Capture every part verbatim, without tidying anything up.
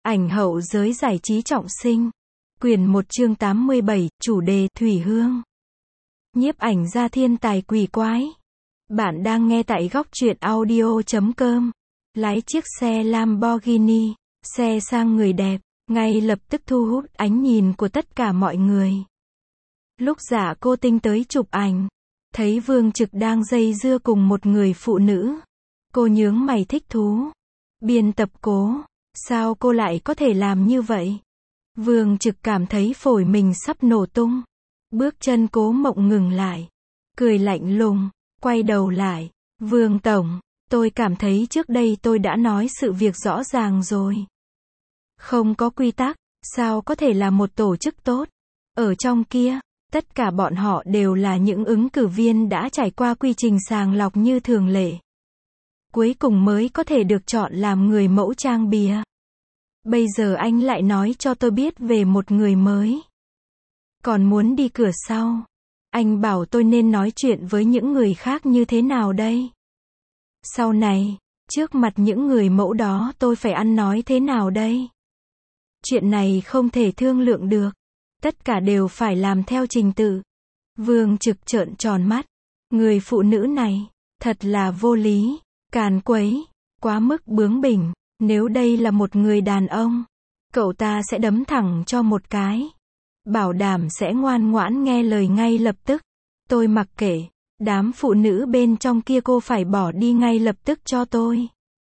Ảnh hậu giới giải trí trọng sinh. Quyển một chương tám mươi bảy, chủ đề, Thủy Hương. Nhiếp ảnh gia thiên tài quỷ quái. Bạn đang nghe tại góc truyện audio chấm com. Lái chiếc xe Lamborghini, xe sang người đẹp, ngay lập tức thu hút ánh nhìn của tất cả mọi người. Lúc Dạ Cô Tinh tới chụp ảnh, thấy Vương Trực đang dây dưa cùng một người phụ nữ. Cô nhướng mày thích thú. Biên tập Cố, sao cô lại có thể làm như vậy? Vương Trực cảm thấy phổi mình sắp nổ tung. Bước chân Cố Mộng ngừng lại, cười lạnh lùng, quay đầu lại. Vương Tổng, tôi cảm thấy trước đây tôi đã nói sự việc rõ ràng rồi. Không có quy tắc, sao có thể là một tổ chức tốt? Ở trong kia, tất cả bọn họ đều là những ứng cử viên đã trải qua quy trình sàng lọc như thường lệ. Cuối cùng mới có thể được chọn làm người mẫu trang bìa. Bây giờ anh lại nói cho tôi biết về một người mới. Còn muốn đi cửa sau. Anh bảo tôi nên nói chuyện với những người khác như thế nào đây? Sau này, trước mặt những người mẫu đó tôi phải ăn nói thế nào đây? Chuyện này không thể thương lượng được. Tất cả đều phải làm theo trình tự. Vương Trực trợn tròn mắt. Người phụ nữ này, thật là vô lý, càn quấy, quá mức bướng bỉnh. Nếu đây là một người đàn ông, cậu ta sẽ đấm thẳng cho một cái. Bảo đảm sẽ ngoan ngoãn nghe lời ngay lập tức. Tôi mặc kệ, đám phụ nữ bên trong kia cô phải bỏ đi ngay lập tức cho tôi.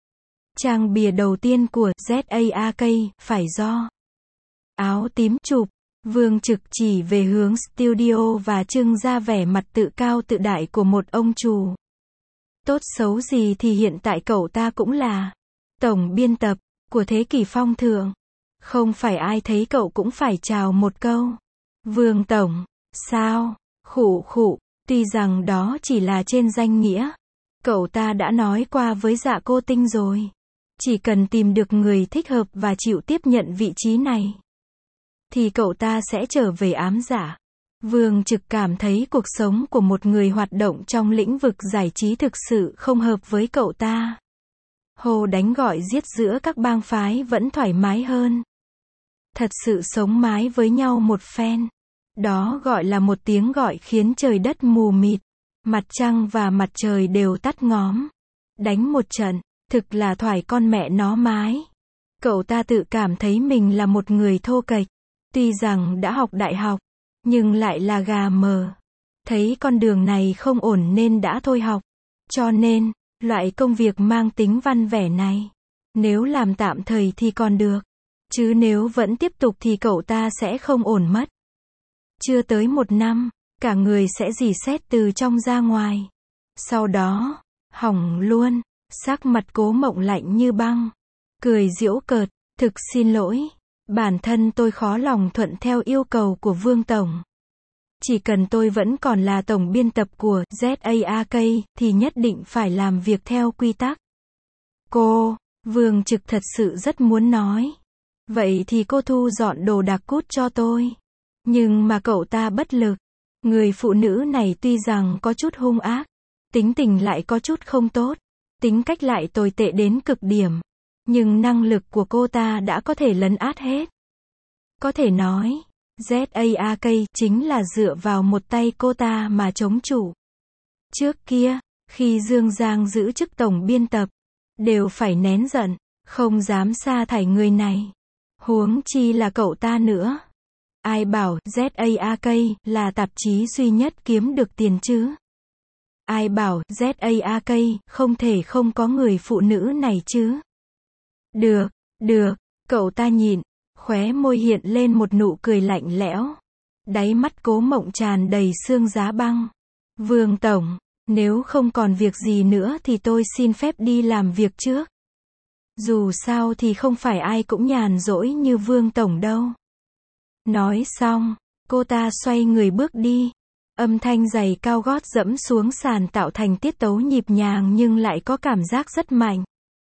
Trang bìa đầu tiên của zak phải do Áo Tím chụp. Vương Trực chỉ về hướng studio và trưng ra vẻ mặt tự cao tự đại của một ông chủ. Tốt xấu gì thì hiện tại cậu ta cũng là tổng biên tập của Thế Kỷ Phong Thượng. Không phải ai thấy cậu cũng phải chào một câu. Vương Tổng, sao? Khụ khụ, tuy rằng đó chỉ là trên danh nghĩa. Cậu ta đã nói qua với Dạ Cô Tinh rồi. Chỉ cần tìm được người thích hợp và chịu tiếp nhận vị trí này, thì cậu ta sẽ trở về ám giả. Vương Trực cảm thấy cuộc sống của một người hoạt động trong lĩnh vực giải trí thực sự không hợp với cậu ta. Hồ đánh gọi giết giữa các bang phái vẫn thoải mái hơn. Thật sự sống mái với nhau một phen. Đó gọi là một tiếng gọi khiến trời đất mù mịt. Mặt trăng và mặt trời đều tắt ngóm. Đánh một trận, thực là thoải con mẹ nó mái. Cậu ta tự cảm thấy mình là một người thô kệch. Tuy rằng đã học đại học, nhưng lại là gà mờ. Thấy con đường này không ổn nên đã thôi học. Cho nên, loại công việc mang tính văn vẻ này, nếu làm tạm thời thì còn được. Chứ nếu vẫn tiếp tục thì cậu ta sẽ không ổn mất. Chưa tới một năm, cả người sẽ rỉ sét từ trong ra ngoài. Sau đó, hỏng luôn. Sắc mặt Cố Mộng lạnh như băng. Cười giễu cợt, thực xin lỗi. Bản thân tôi khó lòng thuận theo yêu cầu của Vương Tổng. Chỉ cần tôi vẫn còn là tổng biên tập của zak thì nhất định phải làm việc theo quy tắc. Cô, Vương Trực thật sự rất muốn nói. Vậy thì cô thu dọn đồ đạc cút cho tôi. Nhưng mà cậu ta bất lực. Người phụ nữ này tuy rằng có chút hung ác, tính tình lại có chút không tốt, tính cách lại tồi tệ đến cực điểm. Nhưng năng lực của cô ta đã có thể lấn át hết. Có thể nói, zak chính là dựa vào một tay cô ta mà chống chủ. Trước kia, khi Dương Giang giữ chức tổng biên tập, đều phải nén giận, không dám sa thải người này. Huống chi là cậu ta nữa. Ai bảo zak là tạp chí duy nhất kiếm được tiền chứ? Ai bảo zak không thể không có người phụ nữ này chứ? Được, được, cậu ta nhịn, khóe môi hiện lên một nụ cười lạnh lẽo. Đáy mắt Cố Mộng tràn đầy sương giá băng. Vương Tổng, nếu không còn việc gì nữa thì tôi xin phép đi làm việc trước. Dù sao thì không phải ai cũng nhàn rỗi như Vương Tổng đâu. Nói xong, cô ta xoay người bước đi. Âm thanh giày cao gót dẫm xuống sàn tạo thành tiết tấu nhịp nhàng nhưng lại có cảm giác rất mạnh.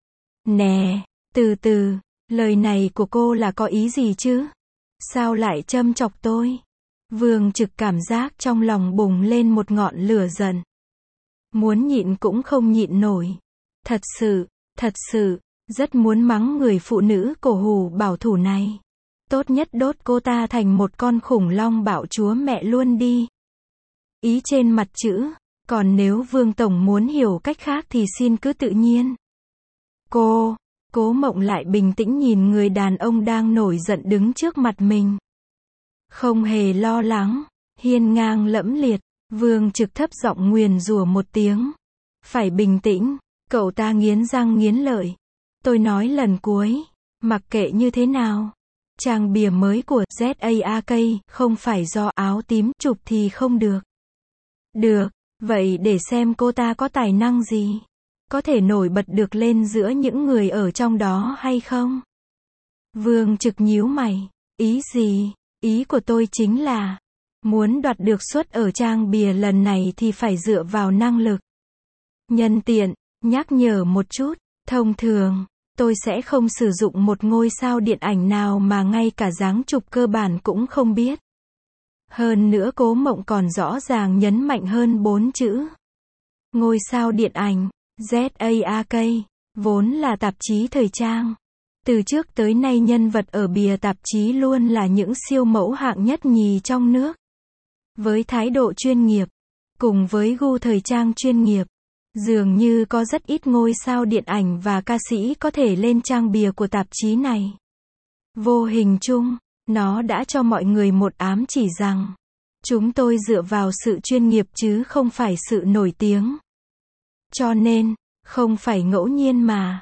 Nè, từ từ, lời này của cô là có ý gì chứ? Sao lại châm chọc tôi? Vương Trực cảm giác trong lòng bùng lên một ngọn lửa giận. Muốn nhịn cũng không nhịn nổi. Thật sự, thật sự, Rất muốn mắng người phụ nữ cổ hủ bảo thủ này. Tốt nhất đốt cô ta thành một con khủng long bạo chúa mẹ luôn đi. Ý trên mặt chữ, còn nếu Vương Tổng muốn hiểu cách khác thì xin cứ tự nhiên. Cô, Cố Mộng lại bình tĩnh nhìn người đàn ông đang nổi giận đứng trước mặt mình. Không hề lo lắng, hiên ngang lẫm liệt, Vương Trực thấp giọng nguyền rủa một tiếng. Phải bình tĩnh, cậu ta nghiến răng nghiến lợi. Tôi nói lần cuối, mặc kệ như thế nào. Trang bìa mới của zak không phải do áo tím chụp thì không được. Được, vậy để xem cô ta có tài năng gì. Có thể nổi bật được lên giữa những người ở trong đó hay không? Vương Trực nhíu mày. Ý gì? Ý của tôi chính là, muốn đoạt được suất ở trang bìa lần này thì phải dựa vào năng lực. Nhân tiện, nhắc nhở một chút, thông thường, tôi sẽ không sử dụng một ngôi sao điện ảnh nào mà ngay cả dáng chụp cơ bản cũng không biết. Hơn nữa Cố Mộng còn rõ ràng nhấn mạnh hơn bốn chữ. Ngôi sao điện ảnh, zak, vốn là tạp chí thời trang. Từ trước tới nay nhân vật ở bìa tạp chí luôn là những siêu mẫu hạng nhất nhì trong nước. Với thái độ chuyên nghiệp, cùng với gu thời trang chuyên nghiệp, dường như có rất ít ngôi sao điện ảnh và ca sĩ có thể lên trang bìa của tạp chí này. Vô hình chung, nó đã cho mọi người một ám chỉ rằng, chúng tôi dựa vào sự chuyên nghiệp chứ không phải sự nổi tiếng. Cho nên, không phải ngẫu nhiên mà,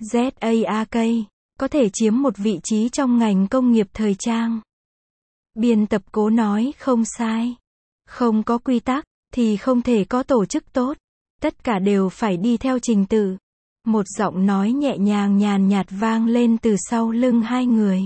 zak có thể chiếm một vị trí trong ngành công nghiệp thời trang. Biên tập Cố nói không sai. Không có quy tắc, thì không thể có tổ chức tốt. Tất cả đều phải đi theo trình tự. Một giọng nói nhẹ nhàng nhàn nhạt vang lên từ sau lưng hai người.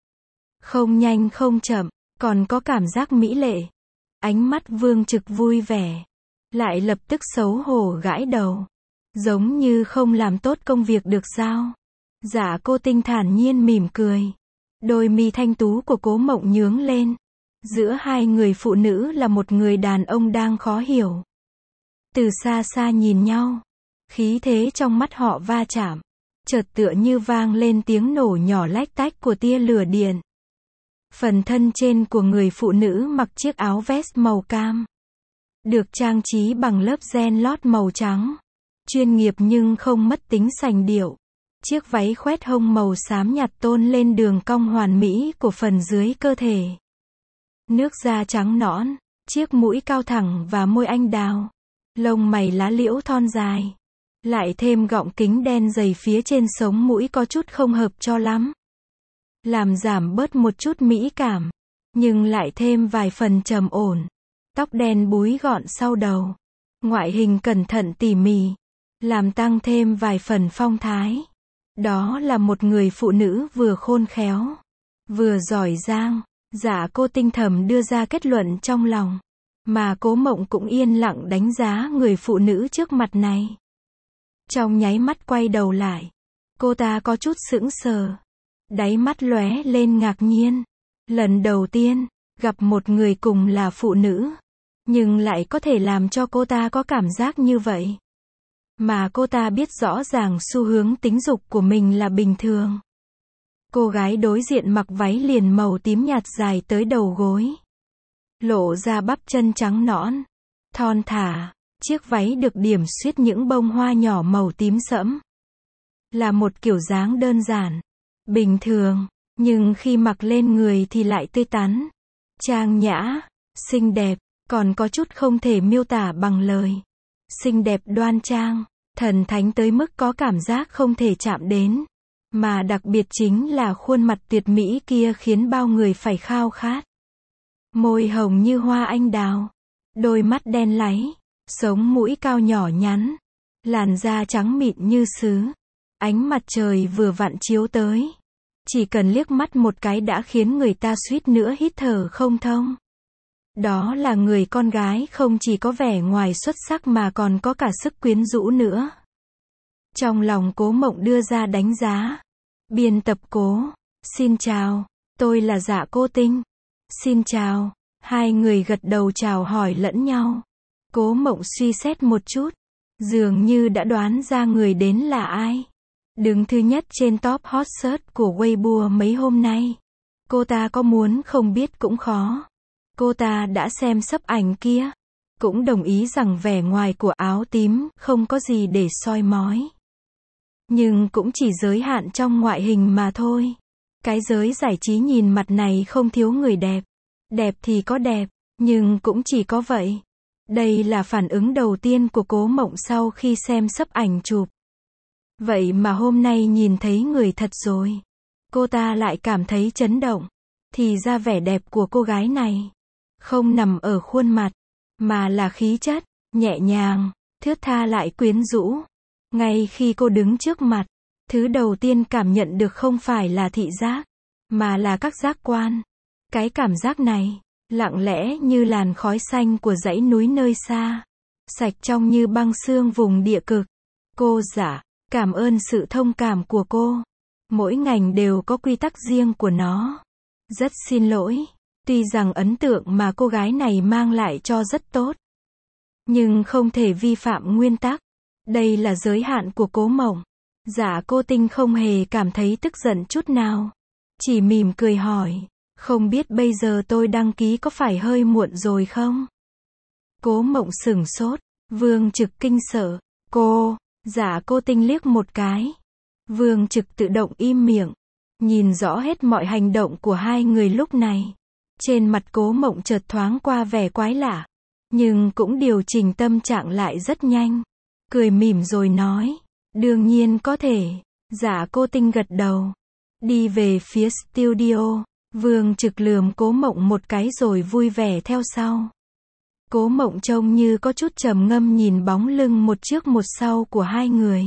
Không nhanh không chậm, còn có cảm giác mỹ lệ. Ánh mắt Vương Trực vui vẻ. Lại lập tức xấu hổ gãi đầu. Giống như không làm tốt công việc được giao. Dạ Cô Tinh thản nhiên mỉm cười. Đôi mi thanh tú của Cố Mộng nhướng lên. Giữa hai người phụ nữ là một người đàn ông đang khó hiểu. Từ xa xa nhìn nhau, khí thế trong mắt họ va chạm, chợt tựa như vang lên tiếng nổ nhỏ lách tách của tia lửa điện. Phần thân trên của người phụ nữ mặc chiếc áo vest màu cam, được trang trí bằng lớp ren lót màu trắng, chuyên nghiệp nhưng không mất tính sành điệu. Chiếc váy khoét hông màu xám nhạt tôn lên đường cong hoàn mỹ của phần dưới cơ thể. Nước da trắng nõn, chiếc mũi cao thẳng và môi anh đào. Lông mày lá liễu thon dài. Lại thêm gọng kính đen dày phía trên sống mũi có chút không hợp cho lắm. Làm giảm bớt một chút mỹ cảm. Nhưng lại thêm vài phần trầm ổn. Tóc đen búi gọn sau đầu. Ngoại hình cẩn thận tỉ mỉ. Làm tăng thêm vài phần phong thái. Đó là một người phụ nữ vừa khôn khéo, vừa giỏi giang. Dạ Cô Tinh thầm đưa ra kết luận trong lòng. Mà Cố Mộng cũng yên lặng đánh giá người phụ nữ trước mặt này. Trong nháy mắt quay đầu lại, cô ta có chút sững sờ. Đáy mắt lóe lên ngạc nhiên. Lần đầu tiên, gặp một người cùng là phụ nữ. Nhưng lại có thể làm cho cô ta có cảm giác như vậy. Mà cô ta biết rõ ràng xu hướng tính dục của mình là bình thường. Cô gái đối diện mặc váy liền màu tím nhạt dài tới đầu gối. Lộ ra bắp chân trắng nõn, thon thả, chiếc váy được điểm xuyết những bông hoa nhỏ màu tím sẫm. Là một kiểu dáng đơn giản, bình thường, nhưng khi mặc lên người thì lại tươi tắn, trang nhã, xinh đẹp, còn có chút không thể miêu tả bằng lời. Xinh đẹp đoan trang, thần thánh tới mức có cảm giác không thể chạm đến. Mà đặc biệt chính là khuôn mặt tuyệt mỹ kia khiến bao người phải khao khát. Môi hồng như hoa anh đào, đôi mắt đen láy, sống mũi cao nhỏ nhắn, làn da trắng mịn như sứ. Ánh mặt trời vừa vặn chiếu tới, chỉ cần liếc mắt một cái đã khiến người ta suýt nữa hít thở không thông. Đó là người con gái không chỉ có vẻ ngoài xuất sắc mà còn có cả sức quyến rũ nữa. Trong lòng Cố Mộng đưa ra đánh giá. Biên tập Cố, xin chào, tôi là Dạ Cô Tinh. Xin chào, hai người gật đầu chào hỏi lẫn nhau. Cố Mộng suy xét một chút, dường như đã đoán ra người đến là ai. Đứng thứ nhất trên top hot search của Weibo mấy hôm nay. Cô ta có muốn không biết cũng khó. Cô ta đã xem sấp ảnh kia. Cũng đồng ý rằng vẻ ngoài của áo tím không có gì để soi mói. Nhưng cũng chỉ giới hạn trong ngoại hình mà thôi. Cái giới giải trí nhìn mặt này không thiếu người đẹp. Đẹp thì có đẹp, nhưng cũng chỉ có vậy. Đây là phản ứng đầu tiên của Cố Mộng sau khi xem sấp ảnh chụp. Vậy mà hôm nay nhìn thấy người thật rồi. Cô ta lại cảm thấy chấn động. Thì ra vẻ đẹp của cô gái này không nằm ở khuôn mặt, mà là khí chất, nhẹ nhàng, thướt tha lại quyến rũ. Ngay khi cô đứng trước mặt, thứ đầu tiên cảm nhận được không phải là thị giác, mà là các giác quan. Cái cảm giác này, lặng lẽ như làn khói xanh của dãy núi nơi xa, sạch trong như băng sương vùng địa cực. Cô giả, cảm ơn sự thông cảm của cô. Mỗi ngành đều có quy tắc riêng của nó. Rất xin lỗi, tuy rằng ấn tượng mà cô gái này mang lại cho rất tốt, nhưng không thể vi phạm nguyên tắc. Đây là giới hạn của Cố Mộng. Dạ Cô Tinh không hề cảm thấy tức giận chút nào. Chỉ mỉm cười hỏi, không biết bây giờ tôi đăng ký có phải hơi muộn rồi không? Cố Mộng sửng sốt, Vương Trực kinh sợ. Cô, Dạ Cô Tinh liếc một cái. Vương Trực tự động im miệng. Nhìn rõ hết mọi hành động của hai người lúc này. Trên mặt Cố Mộng chợt thoáng qua vẻ quái lạ. Nhưng cũng điều chỉnh tâm trạng lại rất nhanh. Cười mỉm rồi nói, đương nhiên có thể. Dạ Cô Tinh gật đầu. Đi về phía studio. Vương Trực lườm Cố Mộng một cái rồi vui vẻ theo sau. Cố Mộng trông như có chút trầm ngâm nhìn bóng lưng một trước một sau của hai người.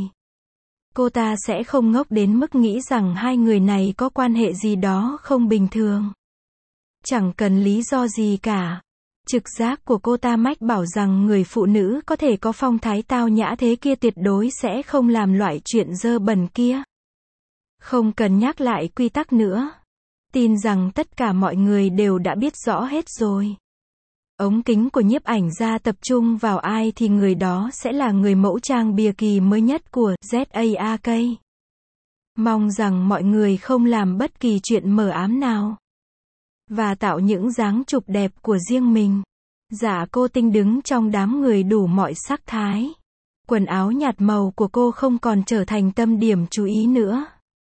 Cô ta sẽ không ngốc đến mức nghĩ rằng hai người này có quan hệ gì đó không bình thường. Chẳng cần lý do gì cả. Trực giác của cô ta mách bảo rằng người phụ nữ có thể có phong thái tao nhã thế kia tuyệt đối sẽ không làm loại chuyện dơ bẩn kia. Không cần nhắc lại quy tắc nữa. Tin rằng tất cả mọi người đều đã biết rõ hết rồi. Ống kính của nhiếp ảnh gia tập trung vào ai thì người đó sẽ là người mẫu trang bìa kỳ mới nhất của zak. Mong rằng mọi người không làm bất kỳ chuyện mờ ám nào. Và tạo những dáng chụp đẹp của riêng mình. Dạ Cô Tinh đứng trong đám người đủ mọi sắc thái. Quần áo nhạt màu của cô không còn trở thành tâm điểm chú ý nữa.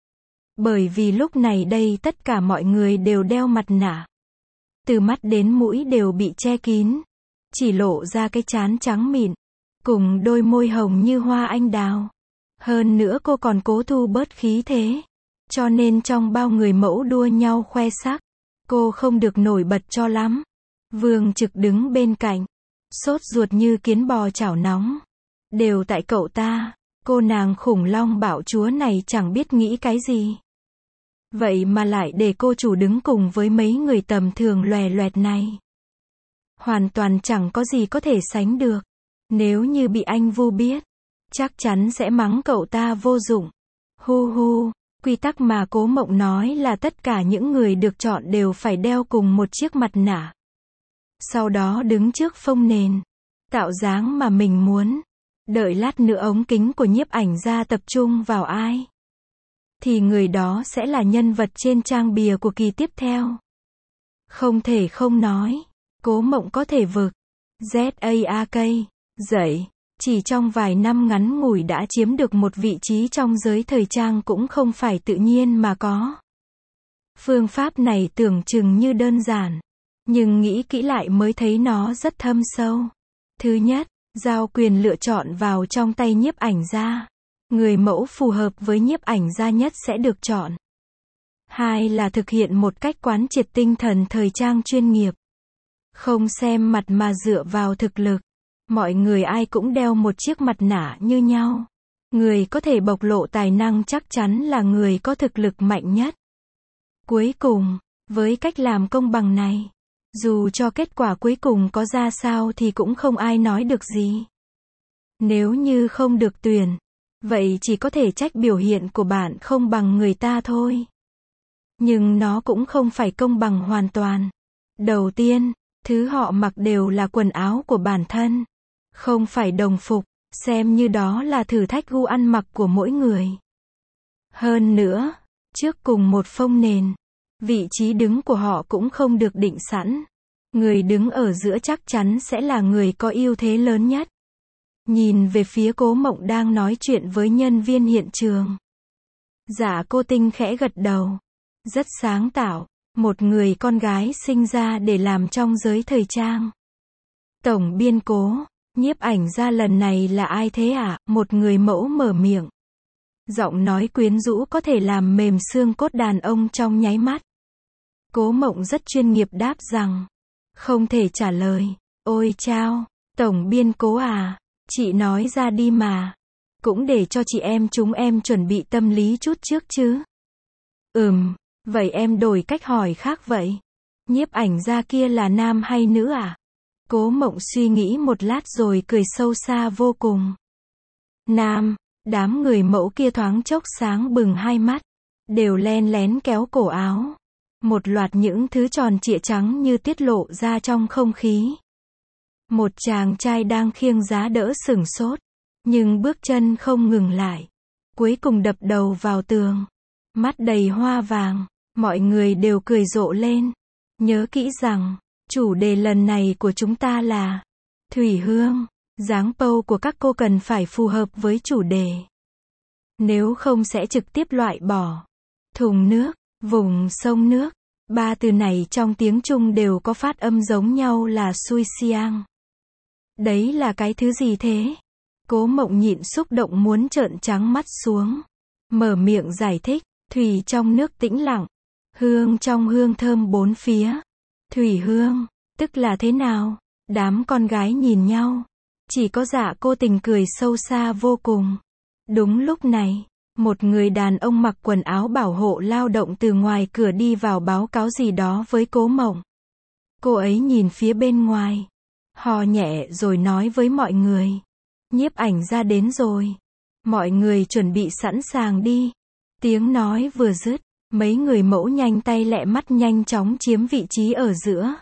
Bởi vì lúc này đây tất cả mọi người đều đeo mặt nạ. Từ mắt đến mũi đều bị che kín. Chỉ lộ ra cái trán trắng mịn. Cùng đôi môi hồng như hoa anh đào. Hơn nữa cô còn cố thu bớt khí thế. Cho nên trong bao người mẫu đua nhau khoe sắc, cô không được nổi bật cho lắm. Vương Trực đứng bên cạnh. Sốt ruột như kiến bò chảo nóng. Đều tại cậu ta. Cô nàng khủng long bạo chúa này chẳng biết nghĩ cái gì. Vậy mà lại để cô chủ đứng cùng với mấy người tầm thường lòe loẹt này. Hoàn toàn chẳng có gì có thể sánh được. Nếu như bị anh Vu biết, chắc chắn sẽ mắng cậu ta vô dụng. Hu hu, quy tắc mà Cố Mộng nói là tất cả những người được chọn đều phải đeo cùng một chiếc mặt nạ. Sau đó đứng trước phông nền, tạo dáng mà mình muốn. Đợi lát nữa ống kính của nhiếp ảnh gia tập trung vào ai, thì người đó sẽ là nhân vật trên trang bìa của kỳ tiếp theo. Không thể không nói, Cố Mộng có thể vực zak dậy. Chỉ trong vài năm ngắn ngủi đã chiếm được một vị trí trong giới thời trang cũng không phải tự nhiên mà có. Phương pháp này tưởng chừng như đơn giản, nhưng nghĩ kỹ lại mới thấy nó rất thâm sâu. Thứ nhất, giao quyền lựa chọn vào trong tay nhiếp ảnh gia. Người mẫu phù hợp với nhiếp ảnh gia nhất sẽ được chọn. Hai là thực hiện một cách quán triệt tinh thần thời trang chuyên nghiệp. Không xem mặt mà dựa vào thực lực. Mọi người ai cũng đeo một chiếc mặt nạ như nhau. Người có thể bộc lộ tài năng chắc chắn là người có thực lực mạnh nhất. Cuối cùng, với cách làm công bằng này, dù cho kết quả cuối cùng có ra sao thì cũng không ai nói được gì. Nếu như không được tuyển, vậy chỉ có thể trách biểu hiện của bạn không bằng người ta thôi. Nhưng nó cũng không phải công bằng hoàn toàn. Đầu tiên, thứ họ mặc đều là quần áo của bản thân, không phải đồng phục, xem như đó là thử thách gu ăn mặc của mỗi người. Hơn nữa, trước cùng một phông nền, vị trí đứng của họ cũng không được định sẵn. Người đứng ở giữa chắc chắn sẽ là người có ưu thế lớn nhất. Nhìn về phía Cố Mộng đang nói chuyện với nhân viên hiện trường. Dạ Cô Tinh khẽ gật đầu. Rất sáng tạo, một người con gái sinh ra để làm trong giới thời trang. Tổng biên Cố, nhiếp ảnh gia lần này là ai thế ạ? Một người mẫu mở miệng. Giọng nói quyến rũ có thể làm mềm xương cốt đàn ông trong nháy mắt. Cố Mộng rất chuyên nghiệp đáp rằng, không thể trả lời. Ôi chao, tổng biên Cố à, chị nói ra đi mà. Cũng để cho chị em chúng em chuẩn bị tâm lý chút trước chứ. Ừm, vậy em đổi cách hỏi khác vậy. Nhiếp ảnh gia kia là nam hay nữ à? Cố Mộng suy nghĩ một lát rồi cười sâu xa vô cùng. Nam. Đám người mẫu kia thoáng chốc sáng bừng hai mắt, đều len lén kéo cổ áo. Một loạt những thứ tròn trịa trắng như tiết lộ ra trong không khí. Một chàng trai đang khiêng giá đỡ sửng sốt, nhưng bước chân không ngừng lại. Cuối cùng đập đầu vào tường, mắt đầy hoa vàng, mọi người đều cười rộ lên. Nhớ kỹ rằng, chủ đề lần này của chúng ta là Thủy Hương. Dáng pâu của các cô cần phải phù hợp với chủ đề. Nếu không sẽ trực tiếp loại bỏ. Thùng nước, vùng sông nước. Ba từ này trong tiếng Trung đều có phát âm giống nhau là xui xiang. Đấy là cái thứ gì thế? Cố Mộng nhịn xúc động muốn trợn trắng mắt xuống. Mở miệng giải thích, thủy trong nước tĩnh lặng. Hương trong hương thơm bốn phía. Thủy hương, tức là thế nào? Đám con gái nhìn nhau. Chỉ có Dạ Cô Tình cười sâu xa vô cùng. Đúng lúc này, một người đàn ông mặc quần áo bảo hộ lao động từ ngoài cửa đi vào báo cáo gì đó với Cố Mộng. Cô ấy nhìn phía bên ngoài, hò nhẹ rồi nói với mọi người. Nhiếp ảnh gia đến rồi. Mọi người chuẩn bị sẵn sàng đi. Tiếng nói vừa dứt, mấy người mẫu nhanh tay lẹ mắt nhanh chóng chiếm vị trí ở giữa.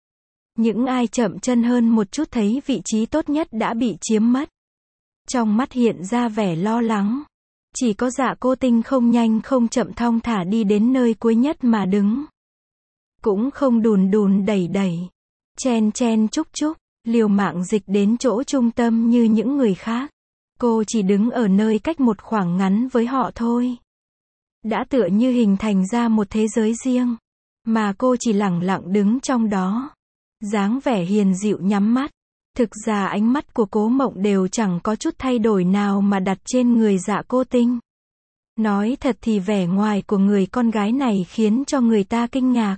Những ai chậm chân hơn một chút thấy vị trí tốt nhất đã bị chiếm mất. Trong mắt hiện ra vẻ lo lắng. Chỉ có Dạ Cô Tinh không nhanh không chậm thong thả đi đến nơi cuối nhất mà đứng. Cũng không đùn đùn đẩy đẩy, chen chen chúc chúc, liều mạng dịch đến chỗ trung tâm như những người khác. Cô chỉ đứng ở nơi cách một khoảng ngắn với họ thôi. Đã tựa như hình thành ra một thế giới riêng. Mà cô chỉ lẳng lặng đứng trong đó. Dáng vẻ hiền dịu nhắm mắt. Thực ra ánh mắt của Cố Mộng đều chẳng có chút thay đổi nào mà đặt trên người Dạ Cô Tinh. Nói thật thì vẻ ngoài của người con gái này khiến cho người ta kinh ngạc.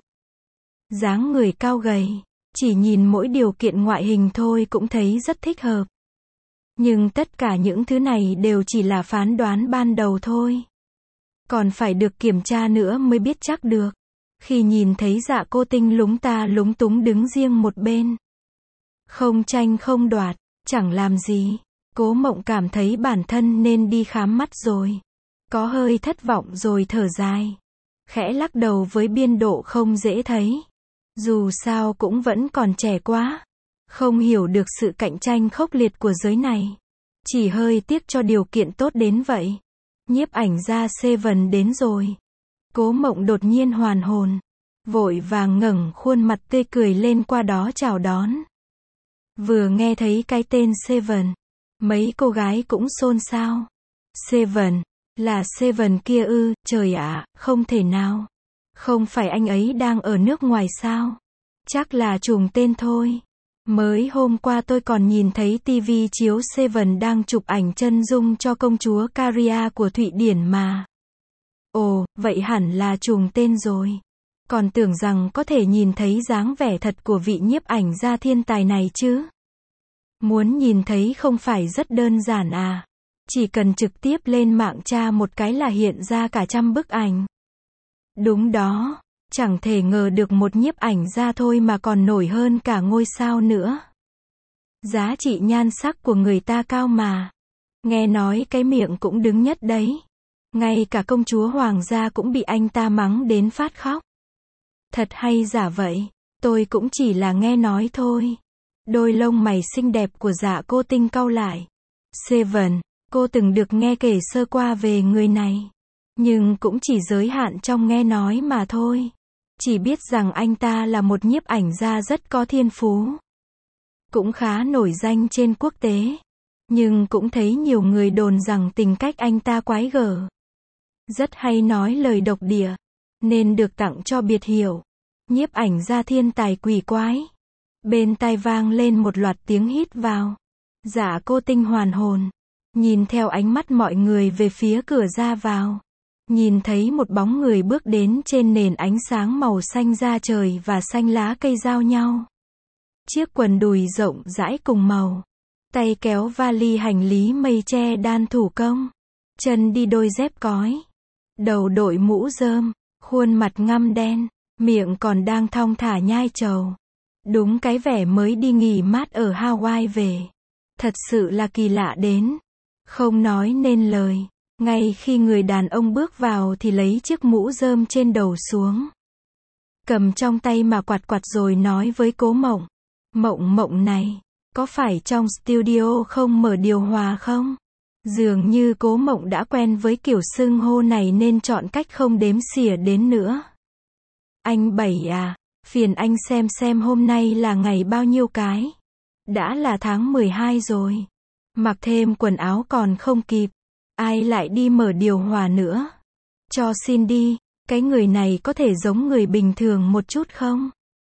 Dáng người cao gầy, chỉ nhìn mỗi điều kiện ngoại hình thôi cũng thấy rất thích hợp. Nhưng tất cả những thứ này đều chỉ là phán đoán ban đầu thôi. Còn phải được kiểm tra nữa mới biết chắc được. Khi nhìn thấy Dạ Cô Tinh lúng ta lúng túng đứng riêng một bên. Không tranh không đoạt, chẳng làm gì. Cố Mộng cảm thấy bản thân nên đi khám mắt rồi. Có hơi thất vọng rồi thở dài. Khẽ lắc đầu với biên độ không dễ thấy. Dù sao cũng vẫn còn trẻ quá. Không hiểu được sự cạnh tranh khốc liệt của giới này. Chỉ hơi tiếc cho điều kiện tốt đến vậy. Nhiếp ảnh gia Seven đến rồi. Cố Mộng đột nhiên hoàn hồn. Vội vàng ngẩng khuôn mặt tươi cười lên qua đó chào đón. Vừa nghe thấy cái tên Seven, mấy cô gái cũng xôn xao. Seven, là Seven kia ư? Trời ạ, không thể nào. Không phải anh ấy đang ở nước ngoài sao? Chắc là trùng tên thôi. Mới hôm qua tôi còn nhìn thấy tivi chiếu Seven đang chụp ảnh chân dung cho công chúa Caria của Thụy Điển mà. Ồ, vậy hẳn là trùng tên rồi. Còn tưởng rằng có thể nhìn thấy dáng vẻ thật của vị nhiếp ảnh gia thiên tài này chứ. Muốn nhìn thấy không phải rất đơn giản à. Chỉ cần trực tiếp lên mạng tra một cái là hiện ra cả trăm bức ảnh. Đúng đó, chẳng thể ngờ được một nhiếp ảnh gia thôi mà còn nổi hơn cả ngôi sao nữa. Giá trị nhan sắc của người ta cao mà. Nghe nói cái miệng cũng đứng nhất đấy. Ngay cả công chúa hoàng gia cũng bị anh ta mắng đến phát khóc. Thật hay giả vậy, tôi cũng chỉ là nghe nói thôi. Đôi lông mày xinh đẹp của Dạ Cô Tinh cau lại. Seven, cô từng được nghe kể sơ qua về người này. Nhưng cũng chỉ giới hạn trong nghe nói mà thôi. Chỉ biết rằng anh ta là một nhiếp ảnh gia rất có thiên phú. Cũng khá nổi danh trên quốc tế. Nhưng cũng thấy nhiều người đồn rằng tính cách anh ta quái gở. Rất hay nói lời độc địa. Nên được tặng cho biệt hiệu. Nhiếp ảnh gia thiên tài quỷ quái. Bên tai vang lên một loạt tiếng hít vào. Dạ cô tinh hoàn hồn. Nhìn theo ánh mắt mọi người về phía cửa ra vào. Nhìn thấy một bóng người bước đến trên nền ánh sáng màu xanh da trời và xanh lá cây giao nhau. Chiếc quần đùi rộng rãi cùng màu. Tay kéo vali hành lý mây tre đan thủ công. Chân đi đôi dép cói. Đầu đội mũ rơm. Khuôn mặt ngăm đen. Miệng còn đang thong thả nhai trầu. Đúng cái vẻ mới đi nghỉ mát ở Hawaii về. Thật sự là kỳ lạ đến. Không nói nên lời. Ngay khi người đàn ông bước vào thì lấy chiếc mũ rơm trên đầu xuống. Cầm trong tay mà quạt quạt rồi nói với Cố Mộng. Mộng Mộng này, có phải trong studio không mở điều hòa không? Dường như Cố Mộng đã quen với kiểu xưng hô này nên chọn cách không đếm xỉa đến nữa. Anh Bảy à, phiền anh xem xem hôm nay là ngày bao nhiêu cái. Đã là tháng mười hai rồi. Mặc thêm quần áo còn không kịp. Ai lại đi mở điều hòa nữa? Cho xin đi, cái người này có thể giống người bình thường một chút không?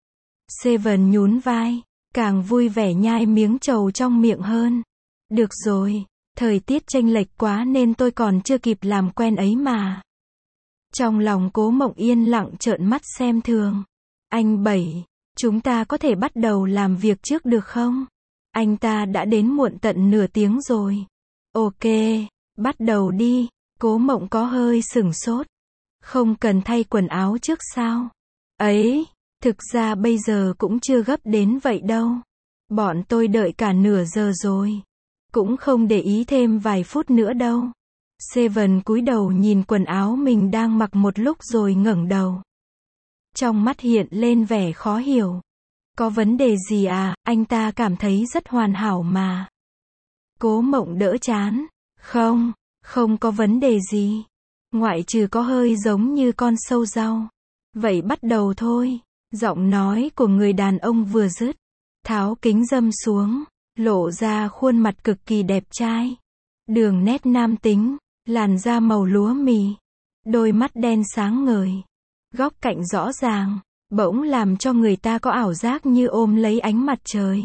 Seven nhún vai, càng vui vẻ nhai miếng trầu trong miệng hơn. Được rồi, thời tiết chênh lệch quá nên tôi còn chưa kịp làm quen ấy mà. Trong lòng Cố Mộng yên lặng trợn mắt xem thường. Anh Bảy, chúng ta có thể bắt đầu làm việc trước được không? Anh ta đã đến muộn tận nửa tiếng rồi. Ok, bắt đầu đi. Cố Mộng có hơi sửng sốt. Không cần thay quần áo trước sao? Ấy, thực ra bây giờ cũng chưa gấp đến vậy đâu. Bọn tôi đợi cả nửa giờ rồi. Cũng không để ý thêm vài phút nữa đâu. Seven cúi đầu nhìn quần áo mình đang mặc một lúc rồi ngẩng đầu. Trong mắt hiện lên vẻ khó hiểu. Có vấn đề gì à, anh ta cảm thấy rất hoàn hảo mà. Cố Mộng đỡ chán. Không, không có vấn đề gì. Ngoại trừ có hơi giống như con sâu rau. Vậy bắt đầu thôi. Giọng nói của người đàn ông vừa dứt. Tháo kính râm xuống. Lộ ra khuôn mặt cực kỳ đẹp trai. Đường nét nam tính. Làn da màu lúa mì. Đôi mắt đen sáng ngời. Góc cạnh rõ ràng. Bỗng làm cho người ta có ảo giác như ôm lấy ánh mặt trời.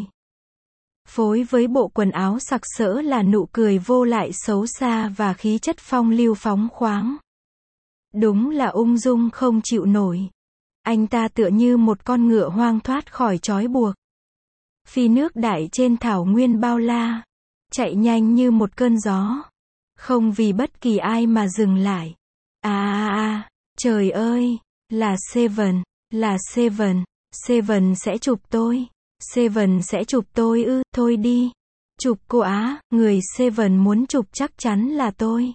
Phối với bộ quần áo sặc sỡ là nụ cười vô lại xấu xa và khí chất phong lưu phóng khoáng. Đúng là ung dung không chịu nổi. Anh ta tựa như một con ngựa hoang thoát khỏi trói buộc. Phi nước đại trên thảo nguyên bao la. Chạy nhanh như một cơn gió. Không vì bất kỳ ai mà dừng lại. À à à, trời ơi, là Seven, là Seven, Seven sẽ chụp tôi. Seven sẽ chụp tôi ư, thôi đi. Chụp cô á, người Seven muốn chụp chắc chắn là tôi.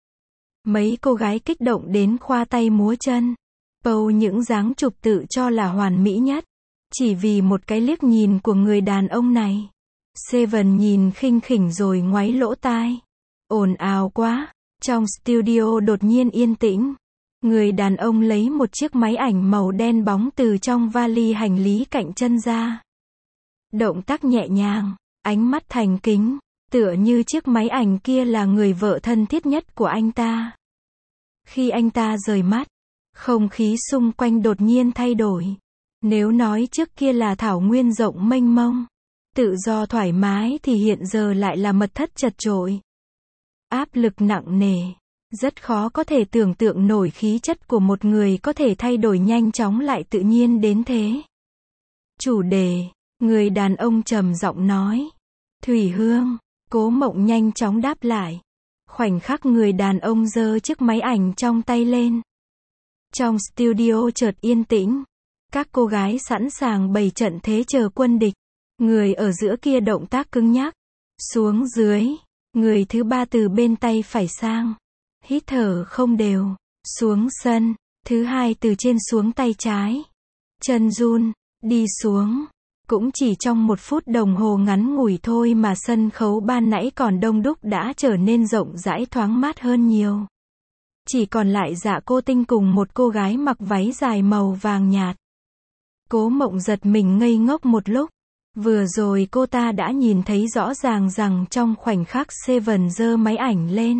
Mấy cô gái kích động đến khoa tay múa chân. Pâu những dáng chụp tự cho là hoàn mỹ nhất. Chỉ vì một cái liếc nhìn của người đàn ông này. Seven nhìn khinh khỉnh rồi ngoáy lỗ tai. Ồn ào quá. Trong studio đột nhiên yên tĩnh. Người đàn ông lấy một chiếc máy ảnh màu đen bóng từ trong vali hành lý cạnh chân ra. Động tác nhẹ nhàng, ánh mắt thành kính, tựa như chiếc máy ảnh kia là người vợ thân thiết nhất của anh ta. Khi anh ta rời mắt, không khí xung quanh đột nhiên thay đổi. Nếu nói trước kia là thảo nguyên rộng mênh mông, tự do thoải mái thì hiện giờ lại là mật thất chật chội. Áp lực nặng nề, rất khó có thể tưởng tượng nổi khí chất của một người có thể thay đổi nhanh chóng lại tự nhiên đến thế. Chủ đề, người đàn ông trầm giọng nói. Thủy Hương, Cố Mộng nhanh chóng đáp lại. Khoảnh khắc người đàn ông giơ chiếc máy ảnh trong tay lên. Trong studio chợt yên tĩnh. Các cô gái sẵn sàng bày trận thế chờ quân địch. Người ở giữa kia động tác cứng nhắc. Xuống dưới. Người thứ ba từ bên tay phải sang. Hít thở không đều. Xuống sân. Thứ hai từ trên xuống tay trái. Chân run. Đi xuống. Cũng chỉ trong một phút đồng hồ ngắn ngủi thôi mà sân khấu ban nãy còn đông đúc đã trở nên rộng rãi thoáng mát hơn nhiều. Chỉ còn lại Dạ Cô Tinh cùng một cô gái mặc váy dài màu vàng nhạt. Cố Mộng giật mình ngây ngốc một lúc. Vừa rồi cô ta đã nhìn thấy rõ ràng rằng trong khoảnh khắc Seven giơ máy ảnh lên,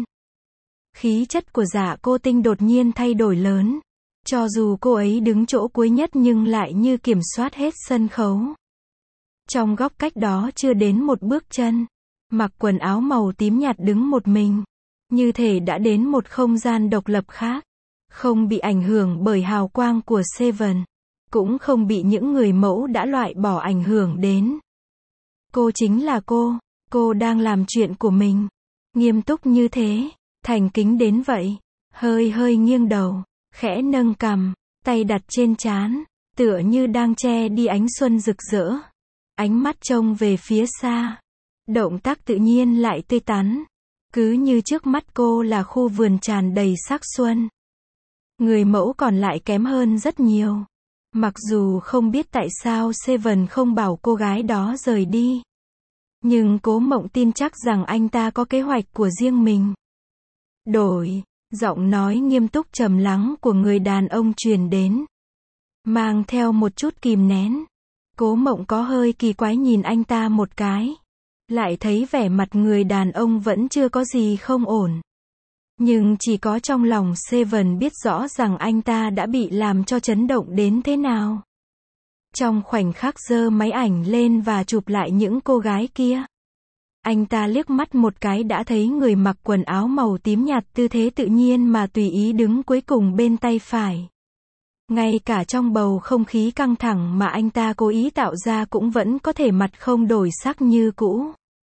khí chất của Dạ Cô Tinh đột nhiên thay đổi lớn. Cho dù cô ấy đứng chỗ cuối nhất nhưng lại như kiểm soát hết sân khấu. Trong góc cách đó chưa đến một bước chân, mặc quần áo màu tím nhạt đứng một mình, như thể đã đến một không gian độc lập khác, không bị ảnh hưởng bởi hào quang của Seven, cũng không bị những người mẫu đã loại bỏ ảnh hưởng đến. Cô chính là cô, cô đang làm chuyện của mình, nghiêm túc như thế, thành kính đến vậy, hơi hơi nghiêng đầu, khẽ nâng cằm, tay đặt trên trán, tựa như đang che đi ánh xuân rực rỡ. Ánh mắt trông về phía xa, động tác tự nhiên lại tươi tắn, cứ như trước mắt cô là khu vườn tràn đầy sắc xuân. Người mẫu còn lại kém hơn rất nhiều. Mặc dù không biết tại sao Seven không bảo cô gái đó rời đi, nhưng Cố Mộng tin chắc rằng anh ta có kế hoạch của riêng mình. Đổi, giọng nói nghiêm túc trầm lắng của người đàn ông truyền đến, mang theo một chút kìm nén. Cố Mộng có hơi kỳ quái nhìn anh ta một cái, lại thấy vẻ mặt người đàn ông vẫn chưa có gì không ổn. Nhưng chỉ có trong lòng Seven biết rõ rằng anh ta đã bị làm cho chấn động đến thế nào. Trong khoảnh khắc giơ máy ảnh lên và chụp lại những cô gái kia, anh ta liếc mắt một cái đã thấy người mặc quần áo màu tím nhạt tư thế tự nhiên mà tùy ý đứng cuối cùng bên tay phải. Ngay cả trong bầu không khí căng thẳng mà anh ta cố ý tạo ra cũng vẫn có thể mặt không đổi sắc như cũ.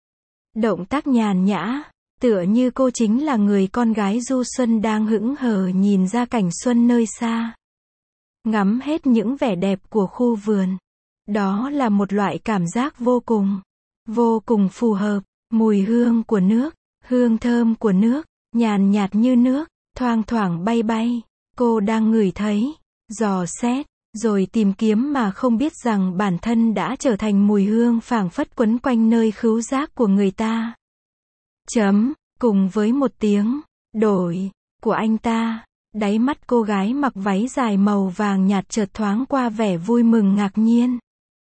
Động tác nhàn nhã, tựa như cô chính là người con gái du xuân đang hững hờ nhìn ra cảnh xuân nơi xa. Ngắm hết những vẻ đẹp của khu vườn. Đó là một loại cảm giác vô cùng, vô cùng phù hợp. Mùi hương của nước, hương thơm của nước, nhàn nhạt như nước, thoang thoảng bay bay. Cô đang ngửi thấy, dò xét, rồi tìm kiếm mà không biết rằng bản thân đã trở thành mùi hương phảng phất quấn quanh nơi khứu giác của người ta. Chấm, cùng với một tiếng, đổi, của anh ta, đáy mắt cô gái mặc váy dài màu vàng nhạt chợt thoáng qua vẻ vui mừng ngạc nhiên.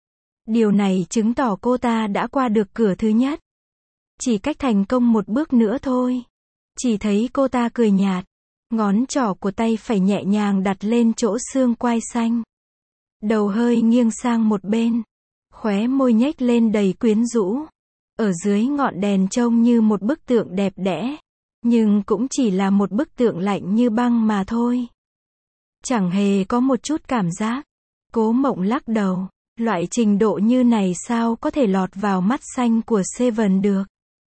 Điều này chứng tỏ cô ta đã qua được cửa thứ nhất. Chỉ cách thành công một bước nữa thôi. Chỉ thấy cô ta cười nhạt. Ngón trỏ của tay phải nhẹ nhàng đặt lên chỗ xương quai xanh. Đầu hơi nghiêng sang một bên. Khóe môi nhếch lên đầy quyến rũ. Ở dưới ngọn đèn trông như một bức tượng đẹp đẽ. Nhưng cũng chỉ là một bức tượng lạnh như băng mà thôi. Chẳng hề có một chút cảm giác. Cố Mộng lắc đầu. Loại trình độ như này sao có thể lọt vào mắt xanh của Seven được.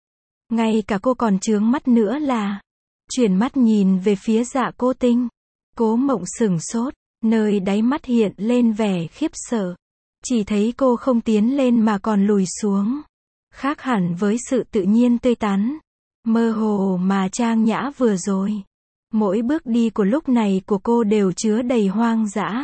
Ngay cả cô còn chướng mắt nữa là. Chuyển mắt nhìn về phía Dạ Cô Tinh. Cố Mộng sửng sốt, nơi đáy mắt hiện lên vẻ khiếp sợ. Chỉ thấy cô không tiến lên mà còn lùi xuống. Khác hẳn với sự tự nhiên tươi tắn, mơ hồ mà trang nhã vừa rồi. Mỗi bước đi của lúc này của cô đều chứa đầy hoang dã.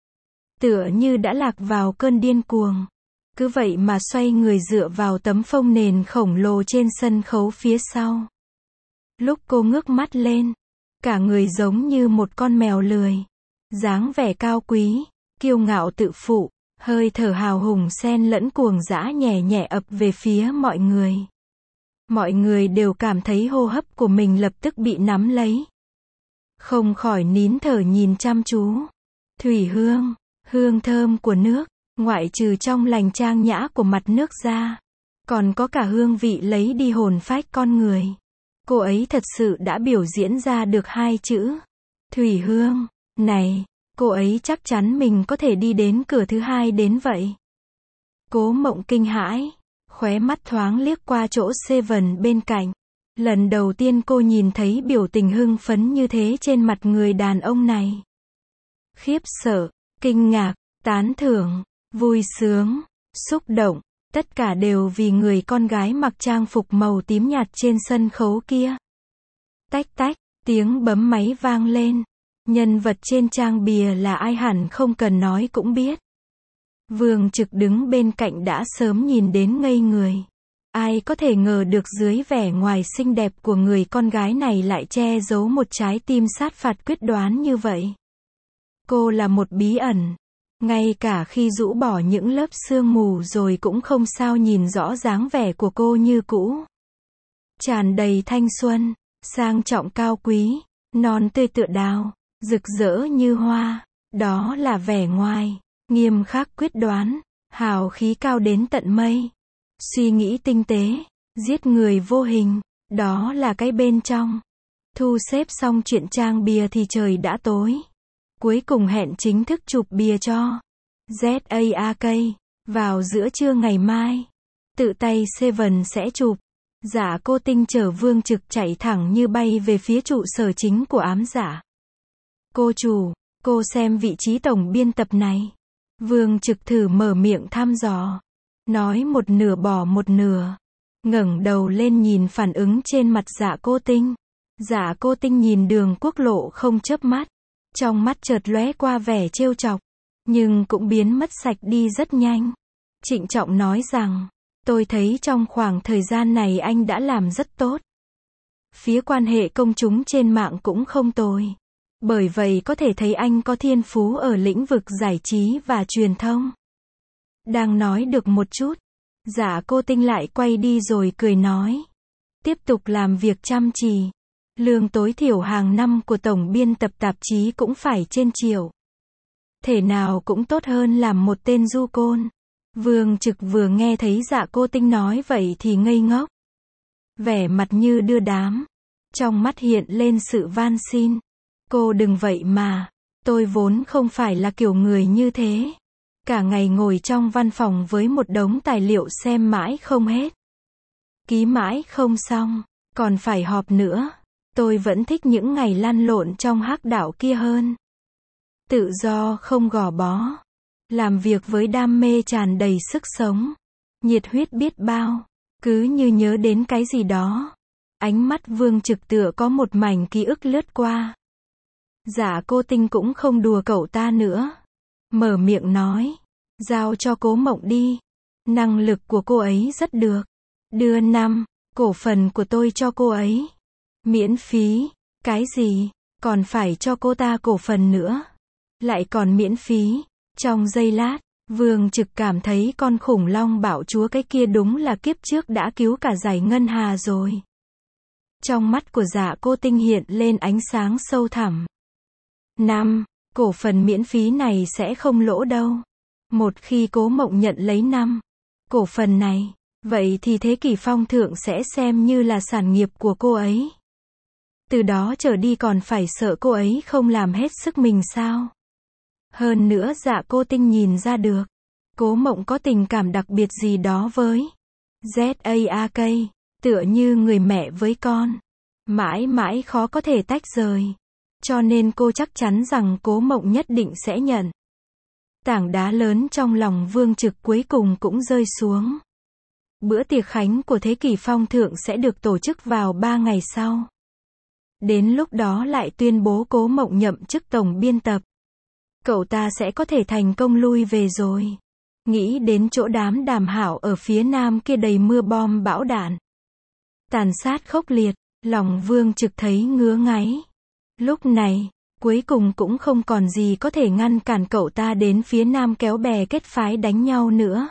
Tựa như đã lạc vào cơn điên cuồng. Cứ vậy mà xoay người dựa vào tấm phông nền khổng lồ trên sân khấu phía sau. Lúc cô ngước mắt lên, cả người giống như một con mèo lười. Dáng vẻ cao quý, kiêu ngạo tự phụ, hơi thở hào hùng xen lẫn cuồng dã nhẹ nhẹ ập về phía mọi người. Mọi người đều cảm thấy hô hấp của mình lập tức bị nắm lấy. Không khỏi nín thở nhìn chăm chú. Thủy hương, hương thơm của nước, ngoại trừ trong lành trang nhã của mặt nước ra, còn có cả hương vị lấy đi hồn phách con người. Cô ấy thật sự đã biểu diễn ra được hai chữ thủy hương. Này, cô ấy chắc chắn mình có thể đi đến cửa thứ hai đến vậy. Cố Mộng kinh hãi, khóe mắt thoáng liếc qua chỗ Seven bên cạnh. Lần đầu tiên cô nhìn thấy biểu tình hưng phấn như thế trên mặt người đàn ông này. Khiếp sợ, kinh ngạc, tán thưởng, vui sướng, xúc động, tất cả đều vì người con gái mặc trang phục màu tím nhạt trên sân khấu kia. Tách tách, tiếng bấm máy vang lên. Nhân vật trên trang bìa là ai hẳn không cần nói cũng biết. Vương Trực đứng bên cạnh đã sớm nhìn đến ngây người. Ai có thể ngờ được dưới vẻ ngoài xinh đẹp của người con gái này lại che giấu một trái tim sát phạt quyết đoán như vậy. Cô là một bí ẩn. Ngay cả khi rũ bỏ những lớp sương mù rồi cũng không sao nhìn rõ dáng vẻ của cô như cũ. Tràn đầy thanh xuân, sang trọng cao quý, non tươi tựa đào, rực rỡ như hoa. Đó là vẻ ngoài, nghiêm khắc quyết đoán, hào khí cao đến tận mây. Suy nghĩ tinh tế, giết người vô hình, đó là cái bên trong. Thu xếp xong chuyện trang bìa thì trời đã tối. Cuối cùng hẹn chính thức chụp bìa cho zak vào giữa trưa ngày mai. Tự tay Seven sẽ chụp. Dạ Cô Tinh chở Vương Trực chạy thẳng như bay về phía trụ sở chính của ám giả. Cô chủ, cô xem vị trí tổng biên tập này. Vương Trực thử mở miệng thăm dò. Nói một nửa bỏ một nửa. Ngẩng đầu lên nhìn phản ứng trên mặt Dạ Cô Tinh. Dạ Cô Tinh nhìn Đường Quốc Lộ không chớp mắt. Trong mắt chợt lóe qua vẻ trêu chọc. Nhưng cũng biến mất sạch đi rất nhanh. Trịnh trọng nói rằng, tôi thấy trong khoảng thời gian này anh đã làm rất tốt. Phía quan hệ công chúng trên mạng cũng không tồi. Bởi vậy có thể thấy anh có thiên phú ở lĩnh vực giải trí và truyền thông. Đang nói được một chút, Dạ Cô Tinh lại quay đi rồi cười nói. Tiếp tục làm việc chăm chỉ. Lương tối thiểu hàng năm của tổng biên tập tạp chí cũng phải trên triệu. Thể nào cũng tốt hơn làm một tên du côn. Vương Trực vừa nghe thấy Dạ Cô Tinh nói vậy thì ngây ngốc. Vẻ mặt như đưa đám. Trong mắt hiện lên sự van xin. Cô đừng vậy mà. Tôi vốn không phải là kiểu người như thế. Cả ngày ngồi trong văn phòng với một đống tài liệu xem mãi không hết. Ký mãi không xong. Còn phải họp nữa. Tôi vẫn thích những ngày lăn lộn trong hắc đảo kia hơn. Tự do không gò bó. Làm việc với đam mê tràn đầy sức sống. Nhiệt huyết biết bao. Cứ như nhớ đến cái gì đó. Ánh mắt Vương Trực tựa có một mảnh ký ức lướt qua. Dạ Cô Tinh cũng không đùa cậu ta nữa. Mở miệng nói. Giao cho Cố Mộng đi. Năng lực của cô ấy rất được. Đưa năm cổ phần của tôi cho cô ấy. Miễn phí. Cái gì? Còn phải cho cô ta cổ phần nữa. Lại còn miễn phí. Trong giây lát, Vương Trực cảm thấy con khủng long bạo chúa cái kia đúng là kiếp trước đã cứu cả Giải Ngân Hà rồi. Trong mắt của Dạ Cô Tinh hiện lên ánh sáng sâu thẳm. Năm cổ phần miễn phí này sẽ không lỗ đâu. Một khi Cố Mộng nhận lấy năm cổ phần này, vậy thì Thế Kỷ Phong Thượng sẽ xem như là sản nghiệp của cô ấy. Từ đó trở đi còn phải sợ cô ấy không làm hết sức mình sao? Hơn nữa Dạ Cô Tinh nhìn ra được. Cố Mộng có tình cảm đặc biệt gì đó với zak, tựa như người mẹ với con. Mãi mãi khó có thể tách rời. Cho nên cô chắc chắn rằng Cố Mộng nhất định sẽ nhận. Tảng đá lớn trong lòng Vương Trực cuối cùng cũng rơi xuống. Bữa tiệc khánh của Thế Kỷ Phong Thượng sẽ được tổ chức vào ba ngày sau. Đến lúc đó lại tuyên bố Cố Mộng nhậm chức tổng biên tập. Cậu ta sẽ có thể thành công lui về rồi. Nghĩ đến chỗ đám Đàm Hảo ở phía nam kia đầy mưa bom bão đạn. Tàn sát khốc liệt, lòng Vương Trực thấy ngứa ngáy. Lúc này, cuối cùng cũng không còn gì có thể ngăn cản cậu ta đến phía nam kéo bè kết phái đánh nhau nữa.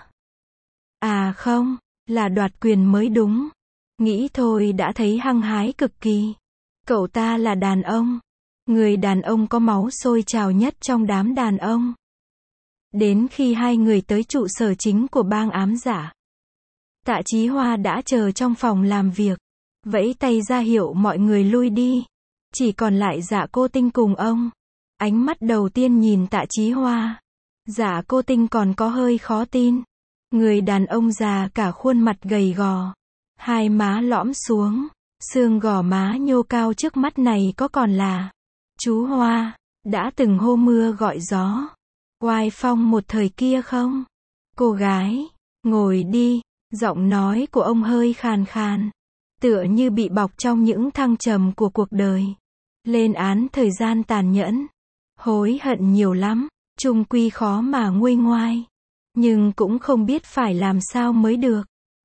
À không, là đoạt quyền mới đúng. Nghĩ thôi đã thấy hăng hái cực kỳ. Cậu ta là đàn ông. Người đàn ông có máu sôi trào nhất trong đám đàn ông. Đến khi hai người tới trụ sở chính của bang ám giả, Tạ Chí Hoa đã chờ trong phòng làm việc, vẫy tay ra hiệu mọi người lui đi. Chỉ còn lại Dạ Cô Tinh cùng ông. Ánh mắt đầu tiên nhìn Tạ Chí Hoa. Dạ Cô Tinh còn có hơi khó tin. Người đàn ông già cả khuôn mặt gầy gò. Hai má lõm xuống. Xương gò má nhô cao trước mắt này có còn là chú Hoa, đã từng hô mưa gọi gió. Oai phong một thời kia không? Cô gái, ngồi đi. Giọng nói của ông hơi khàn khàn. Tựa như bị bọc trong những thăng trầm của cuộc đời. Lên án thời gian tàn nhẫn. Hối hận nhiều lắm. Chung quy khó mà nguôi ngoai. Nhưng cũng không biết phải làm sao mới được.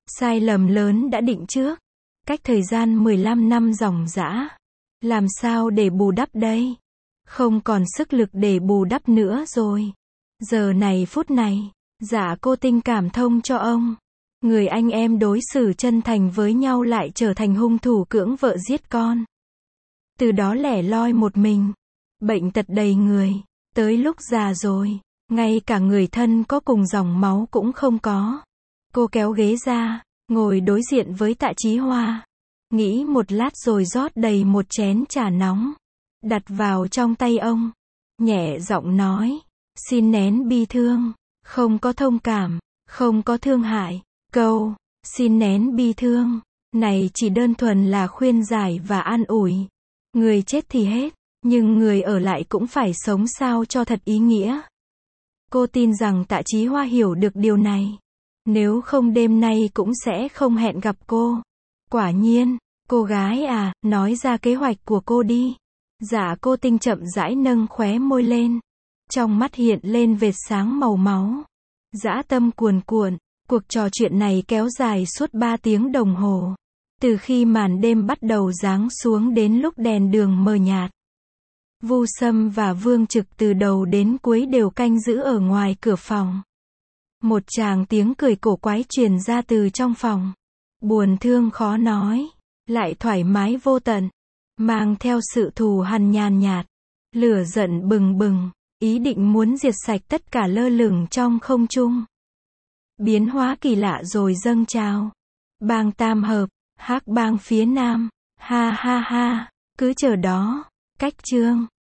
Sai lầm lớn đã định trước. Cách thời gian mười lăm năm ròng rã. Làm sao để bù đắp đây? Không còn sức lực để bù đắp nữa rồi. Giờ này phút này, Dạ Cô Tinh cảm thông cho ông. Người anh em đối xử chân thành với nhau lại trở thành hung thủ cưỡng vợ giết con. Từ đó lẻ loi một mình. Bệnh tật đầy người. Tới lúc già rồi, ngay cả người thân có cùng dòng máu cũng không có. Cô kéo ghế ra, ngồi đối diện với Tạ Chí Hoa. Nghĩ một lát rồi rót đầy một chén trà nóng. Đặt vào trong tay ông. Nhẹ giọng nói. Xin nén bi thương. Không có thông cảm. Không có thương hại. Câu, xin nén bi thương. Này chỉ đơn thuần là khuyên giải và an ủi. Người chết thì hết. Nhưng người ở lại cũng phải sống sao cho thật ý nghĩa. Cô tin rằng Tạ Chí Hoa hiểu được điều này. Nếu không đêm nay cũng sẽ không hẹn gặp cô. Quả nhiên, cô gái à, nói ra kế hoạch của cô đi. Dạ Cô Tinh chậm rãi nâng khóe môi lên. Trong mắt hiện lên vệt sáng màu máu. Dã tâm cuồn cuộn. Cuộc trò chuyện này kéo dài suốt ba tiếng đồng hồ. Từ khi màn đêm bắt đầu giáng xuống đến lúc đèn đường mờ nhạt. Vu Sâm và Vương Trực từ đầu đến cuối đều canh giữ ở ngoài cửa phòng. Một tràng tiếng cười cổ quái truyền ra từ trong phòng. Buồn thương khó nói, lại thoải mái vô tận, mang theo sự thù hằn nhàn nhạt, lửa giận bừng bừng, ý định muốn diệt sạch tất cả lơ lửng trong không trung. Biến hóa kỳ lạ rồi dâng trào. Bang tam hợp, Hắc bang phía nam, ha ha ha, cứ chờ đó. Cách chương